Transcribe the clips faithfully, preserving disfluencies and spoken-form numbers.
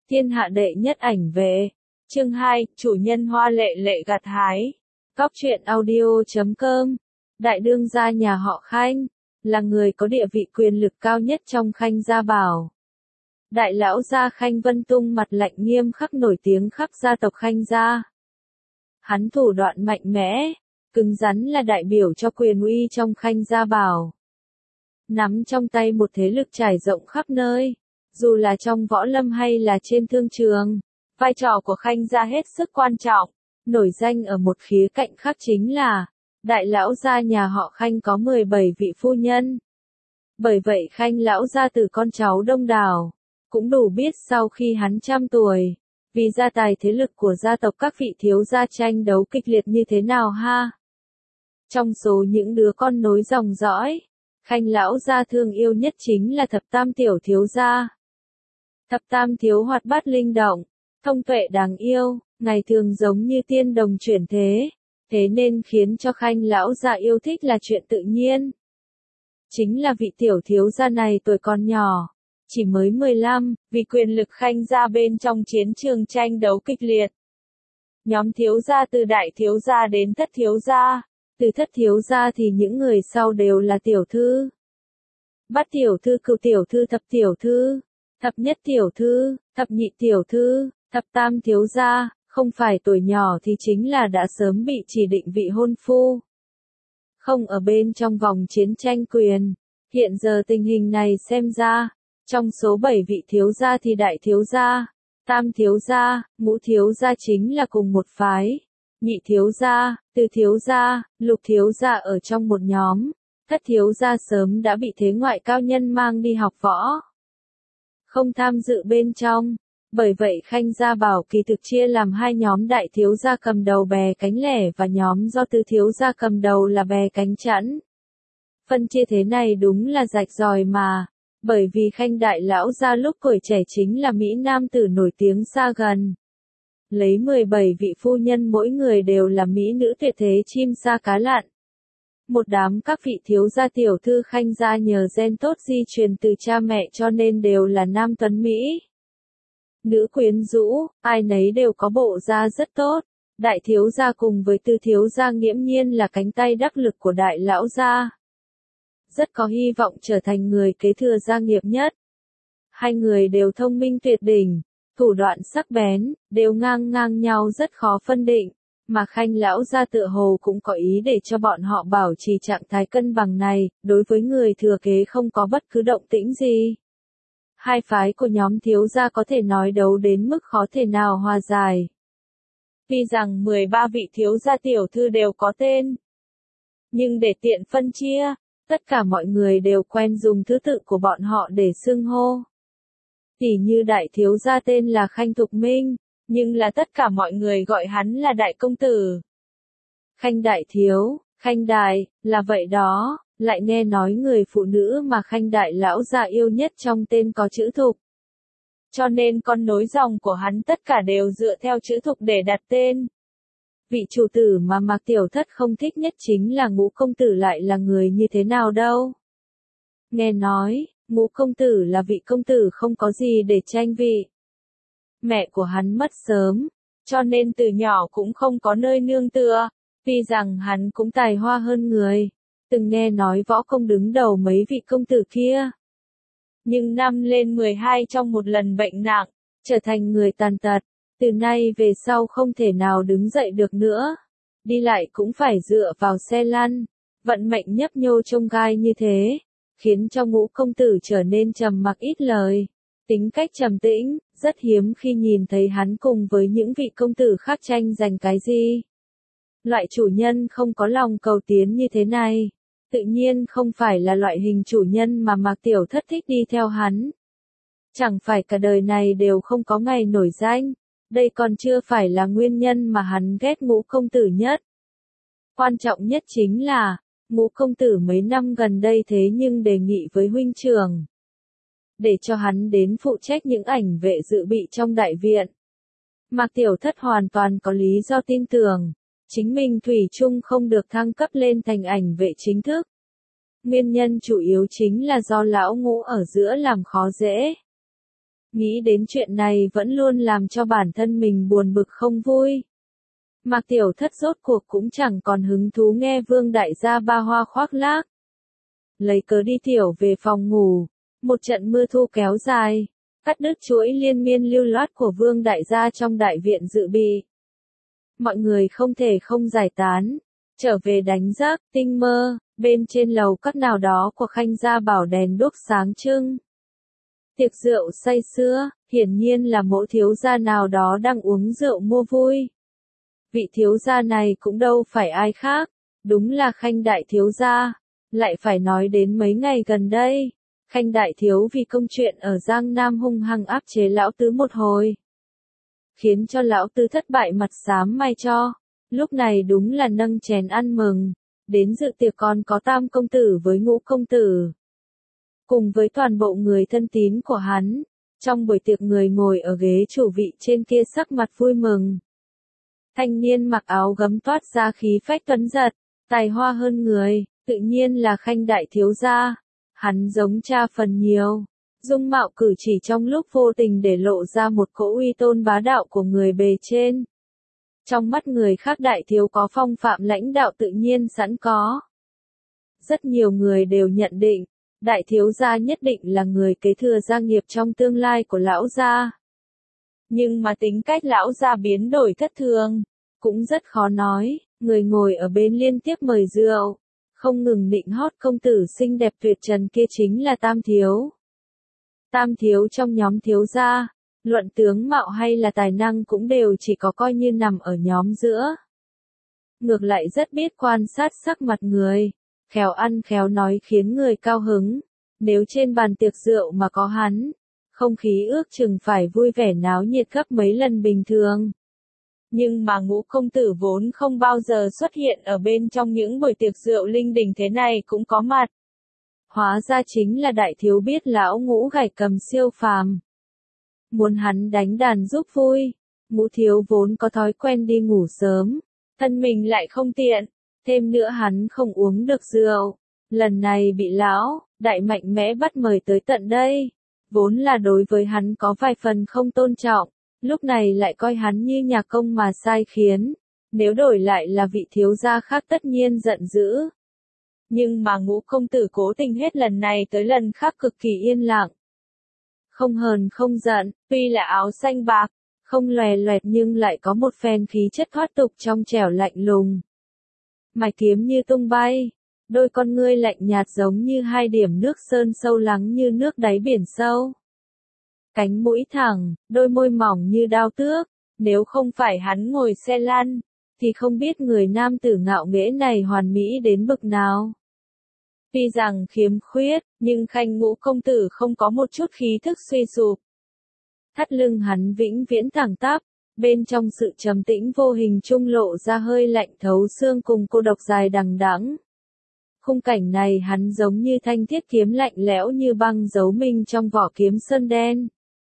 Thiên hạ đệ nhất ảnh vệ. Chương hai, chủ nhân hoa lệ lệ gặt hái. Góc truyện audio chấm com. Đại đương gia nhà họ Khanh, là người có địa vị quyền lực cao nhất trong Khanh gia bảo. Đại lão gia Khanh Vân Tung mặt lạnh nghiêm khắc nổi tiếng khắp gia tộc Khanh gia. Hắn thủ đoạn mạnh mẽ, cứng rắn là đại biểu cho quyền uy trong Khanh gia bảo. Nắm trong tay một thế lực trải rộng khắp nơi, dù là trong võ lâm hay là trên thương trường, vai trò của Khanh gia hết sức quan trọng. Nổi danh ở một khía cạnh khác chính là, đại lão gia nhà họ Khanh có mười bảy vị phu nhân. Bởi vậy Khanh lão gia từ con cháu đông đảo, cũng đủ biết sau khi hắn trăm tuổi, vì gia tài thế lực của gia tộc các vị thiếu gia tranh đấu kịch liệt như thế nào ha. Trong số những đứa con nối dòng dõi, Khanh lão gia thương yêu nhất chính là thập tam tiểu thiếu gia. Thập tam thiếu hoạt bát linh động, thông tuệ đáng yêu, ngày thường giống như tiên đồng chuyển thế, thế nên khiến cho Khanh lão gia yêu thích là chuyện tự nhiên. Chính là vị tiểu thiếu gia này tuổi còn nhỏ, chỉ mới mười lăm, vì quyền lực Khanh gia bên trong chiến trường tranh đấu kịch liệt. Nhóm thiếu gia từ đại thiếu gia đến thất thiếu gia, từ thất thiếu gia thì những người sau đều là tiểu thư. Bát tiểu thư, cửu tiểu thư, thập tiểu thư, thập nhất tiểu thư, thập nhị tiểu thư, thập tam thiếu gia, không phải tuổi nhỏ thì chính là đã sớm bị chỉ định vị hôn phu. Không ở bên trong vòng chiến tranh quyền, hiện giờ tình hình này xem ra, trong số bảy vị thiếu gia thì đại thiếu gia, tam thiếu gia, ngũ thiếu gia chính là cùng một phái, nhị thiếu gia, tứ thiếu gia, lục thiếu gia ở trong một nhóm, thất thiếu gia sớm đã bị thế ngoại cao nhân mang đi học võ. Không tham dự bên trong, bởi vậy Khanh gia bảo kỳ thực chia làm hai nhóm, đại thiếu gia cầm đầu bè cánh lẻ và nhóm do tứ thiếu gia cầm đầu là bè cánh chẵn. Phân chia thế này đúng là rạch ròi mà, bởi vì Khanh đại lão gia lúc tuổi trẻ chính là mỹ nam tử nổi tiếng xa gần. Lấy mười bảy vị phu nhân mỗi người đều là mỹ nữ tuyệt thế chim sa cá lặn. Một đám các vị thiếu gia tiểu thư Khanh gia nhờ gen tốt di truyền từ cha mẹ cho nên đều là nam tuấn mỹ. Nữ quyến rũ, ai nấy đều có bộ da rất tốt. Đại thiếu gia cùng với tứ thiếu gia nghiễm nhiên là cánh tay đắc lực của đại lão gia. Rất có hy vọng trở thành người kế thừa gia nghiệp nhất. Hai người đều thông minh tuyệt đỉnh, thủ đoạn sắc bén, đều ngang ngang nhau rất khó phân định, mà Khanh lão gia tựa hồ cũng có ý để cho bọn họ bảo trì trạng thái cân bằng này, đối với người thừa kế không có bất cứ động tĩnh gì. Hai phái của nhóm thiếu gia có thể nói đấu đến mức khó thể nào hòa giải. Tuy rằng mười ba vị thiếu gia tiểu thư đều có tên, nhưng để tiện phân chia, tất cả mọi người đều quen dùng thứ tự của bọn họ để xưng hô. Tỉ như đại thiếu gia tên là Khanh Thục Minh, nhưng là tất cả mọi người gọi hắn là đại công tử. Khanh đại thiếu, Khanh đại, là vậy đó, lại nghe nói người phụ nữ mà Khanh đại lão gia yêu nhất trong tên có chữ Thục. Cho nên con nối dòng của hắn tất cả đều dựa theo chữ Thục để đặt tên. Vị chủ tử mà Mạc Tiểu Thất không thích nhất chính là Ngũ công tử, lại là người như thế nào đâu. Nghe nói, Ngũ công tử là vị công tử không có gì để tranh vị. Mẹ của hắn mất sớm, cho nên từ nhỏ cũng không có nơi nương tựa, tuy rằng hắn cũng tài hoa hơn người, từng nghe nói võ công đứng đầu mấy vị công tử kia. Nhưng năm lên mười hai trong một lần bệnh nặng, trở thành người tàn tật, từ nay về sau không thể nào đứng dậy được nữa, đi lại cũng phải dựa vào xe lăn, vận mệnh nhấp nhô chông gai như thế, khiến cho Ngũ công tử trở nên trầm mặc ít lời, tính cách trầm tĩnh, rất hiếm khi nhìn thấy hắn cùng với những vị công tử khác tranh giành cái gì. Loại chủ nhân không có lòng cầu tiến như thế này, tự nhiên không phải là loại hình chủ nhân mà Mạc Tiểu Thất thích đi theo hắn. Chẳng phải cả đời này đều không có ngày nổi danh, đây còn chưa phải là nguyên nhân mà hắn ghét Ngũ công tử nhất. Quan trọng nhất chính là, Ngũ công tử mấy năm gần đây thế nhưng đề nghị với huynh trưởng, để cho hắn đến phụ trách những ảnh vệ dự bị trong đại viện. Mạc Tiểu Thất hoàn toàn có lý do tin tưởng, chính mình thủy chung không được thăng cấp lên thành ảnh vệ chính thức. Nguyên nhân chủ yếu chính là do lão Ngũ ở giữa làm khó dễ. Nghĩ đến chuyện này vẫn luôn làm cho bản thân mình buồn bực không vui. Mạc Tiểu Thất rốt cuộc cũng chẳng còn hứng thú nghe Vương Đại gia ba hoa khoác lác. Lấy cớ đi tiểu về phòng ngủ, một trận mưa thu kéo dài, cắt đứt chuỗi liên miên lưu loát của Vương Đại gia trong đại viện dự bị. Mọi người không thể không giải tán, trở về đánh giấc, tinh mơ, bên trên lầu các nào đó của Khanh gia bảo đèn đuốc sáng trưng. Tiệc rượu say sưa, hiển nhiên là mỗi thiếu gia nào đó đang uống rượu mua vui. Vị thiếu gia này cũng đâu phải ai khác, đúng là Khanh đại thiếu gia. Lại phải nói đến mấy ngày gần đây, Khanh đại thiếu vì công chuyện ở Giang Nam hung hăng áp chế lão tứ một hồi, khiến cho lão tứ thất bại mặt xám mai cho. Lúc này đúng là nâng chén ăn mừng, đến dự tiệc còn có Tam công tử với Ngũ công tử, cùng với toàn bộ người thân tín của hắn. Trong buổi tiệc người ngồi ở ghế chủ vị trên kia sắc mặt vui mừng. Thanh niên mặc áo gấm toát ra khí phách tuấn giật, tài hoa hơn người, tự nhiên là Khanh đại thiếu gia. Hắn giống cha phần nhiều, dung mạo cử chỉ trong lúc vô tình để lộ ra một cỗ uy tôn bá đạo của người bề trên. Trong mắt người khác đại thiếu có phong phạm lãnh đạo tự nhiên sẵn có. Rất nhiều người đều nhận định, đại thiếu gia nhất định là người kế thừa gia nghiệp trong tương lai của lão gia. Nhưng mà tính cách lão gia biến đổi thất thường, cũng rất khó nói. Người ngồi ở bên liên tiếp mời rượu, không ngừng nịnh hót công tử xinh đẹp tuyệt trần kia chính là Tam thiếu. Tam thiếu trong nhóm thiếu gia, luận tướng mạo hay là tài năng cũng đều chỉ có coi như nằm ở nhóm giữa. Ngược lại rất biết quan sát sắc mặt người, khéo ăn khéo nói khiến người cao hứng. Nếu trên bàn tiệc rượu mà có hắn, không khí ước chừng phải vui vẻ náo nhiệt gấp mấy lần bình thường. Nhưng mà Ngũ công tử vốn không bao giờ xuất hiện ở bên trong những buổi tiệc rượu linh đình thế này cũng có mặt. Hóa ra chính là đại thiếu biết lão Ngũ gảy cầm siêu phàm. Muốn hắn đánh đàn giúp vui, Ngũ thiếu vốn có thói quen đi ngủ sớm, thân mình lại không tiện, thêm nữa hắn không uống được rượu. Lần này bị lão, đại mạnh mẽ bắt mời tới tận đây, vốn là đối với hắn có vài phần không tôn trọng. Lúc này lại coi hắn như nhà công mà sai khiến, nếu đổi lại là vị thiếu gia khác tất nhiên giận dữ. Nhưng mà Ngũ công tử cố tình hết lần này tới lần khác cực kỳ yên lặng. Không hờn không giận, tuy là áo xanh bạc, không lòe loẹt nhưng lại có một phen khí chất thoát tục trong trẻo lạnh lùng. Mạch kiếm như tung bay, đôi con ngươi lạnh nhạt giống như hai điểm nước sơn sâu lắng như nước đáy biển sâu. Cánh mũi thẳng, đôi môi mỏng như đao tước, nếu không phải hắn ngồi xe lăn, thì không biết người nam tử ngạo nghễ này hoàn mỹ đến bực nào. Tuy rằng khiếm khuyết, nhưng Khanh Ngũ công tử không có một chút khí thức suy sụp. Thắt lưng hắn vĩnh viễn thẳng tắp, bên trong sự trầm tĩnh vô hình trung lộ ra hơi lạnh thấu xương cùng cô độc dài đằng đẵng. Khung cảnh này hắn giống như thanh thiết kiếm lạnh lẽo như băng giấu mình trong vỏ kiếm sơn đen.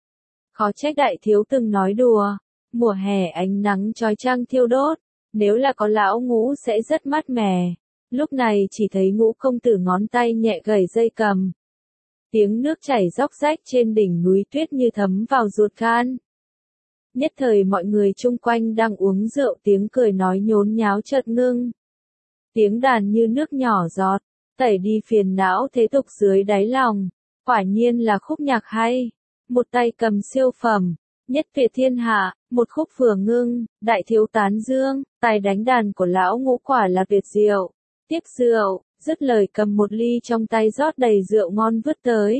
Khó trách đại thiếu từng nói đùa, mùa hè ánh nắng chói chang thiêu đốt, nếu là có lão Ngũ sẽ rất mát mẻ. Lúc này chỉ thấy Ngũ công tử ngón tay nhẹ gảy dây cầm. Tiếng nước chảy róc rách trên đỉnh núi tuyết như thấm vào ruột gan. Nhất thời mọi người chung quanh đang uống rượu tiếng cười nói nhốn nháo chợt ngưng. Tiếng đàn như nước nhỏ giọt, tẩy đi phiền não thế tục dưới đáy lòng. Quả nhiên là khúc nhạc hay. Một tay cầm siêu phẩm, nhất tuyệt thiên hạ, một khúc vừa ngưng, đại thiếu tán dương, tài đánh đàn của lão Ngũ quả là tuyệt diệu. Tiếc rượu, dứt lời cầm một ly trong tay rót đầy rượu ngon vứt tới.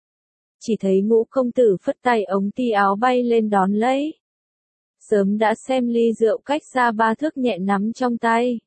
Chỉ thấy Ngũ công tử phất tay ống ti áo bay lên đón lấy. Sớm đã xem ly rượu cách xa ba thước nhẹ nắm trong tay.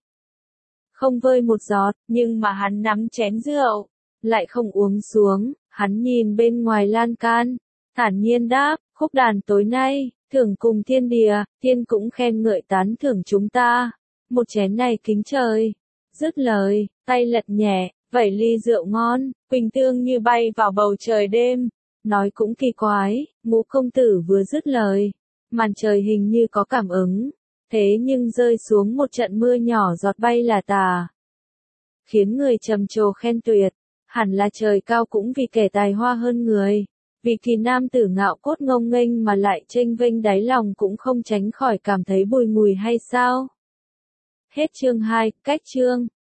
Không vơi một giọt, nhưng mà hắn nắm chén rượu, lại không uống xuống, hắn nhìn bên ngoài lan can. Thản nhiên đáp, khúc đàn tối nay, thưởng cùng thiên địa, thiên cũng khen ngợi tán thưởng chúng ta. Một chén này kính trời. Dứt lời, tay lật nhẹ, vẩy ly rượu ngon, quỳnh tương như bay vào bầu trời đêm. Nói cũng kỳ quái, Ngũ công tử vừa dứt lời, màn trời hình như có cảm ứng, thế nhưng rơi xuống một trận mưa nhỏ giọt bay là tà. Khiến người trầm trồ khen tuyệt, hẳn là trời cao cũng vì kẻ tài hoa hơn người. Vì kỳ nam tử ngạo cốt ngông nghênh mà lại chênh vênh đáy lòng cũng không tránh khỏi cảm thấy bùi ngùi hay sao? Hết chương hai, cách chương.